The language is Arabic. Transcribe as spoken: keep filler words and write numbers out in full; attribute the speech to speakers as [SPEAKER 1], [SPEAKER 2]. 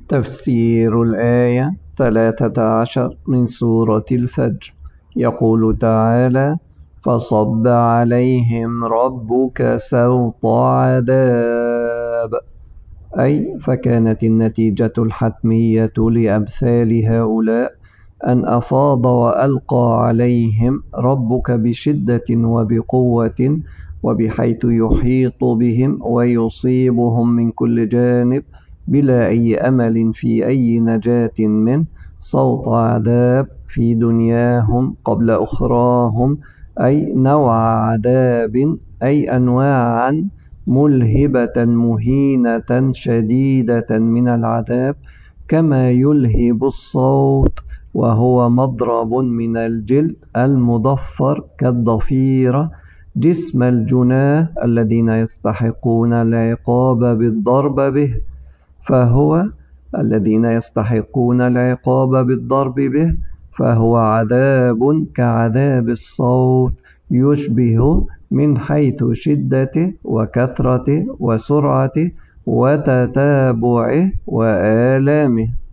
[SPEAKER 1] تفسير الآية ثلاثة عشر من سورة الفجر. يقول تعالى: فصب عليهم ربك سوط عذاب، أي فكانت النتيجة الحتمية لأمثال هؤلاء أن أفاض وألقى عليهم ربك بشدة وبقوة، وبحيث يحيط بهم ويصيبهم من كل جانب بلا أي أمل في أي نجاة منه، سوط عذاب في دنياهم قبل أخراهم، أي نوع عذاب، أي أنواعا ملهبة مهينة شديدة من العذاب، كما يلهب الصوت وهو مضرب من الجلد المضفر كالضفيرة جسم الجناه الذين يستحقون العقاب بالضرب به، فهو الذين يستحقون العقاب بالضرب به فهو عذاب كعذاب الصوت، يشبه من حيث شدته وكثرته وسرعته وتتابعه وآلامه.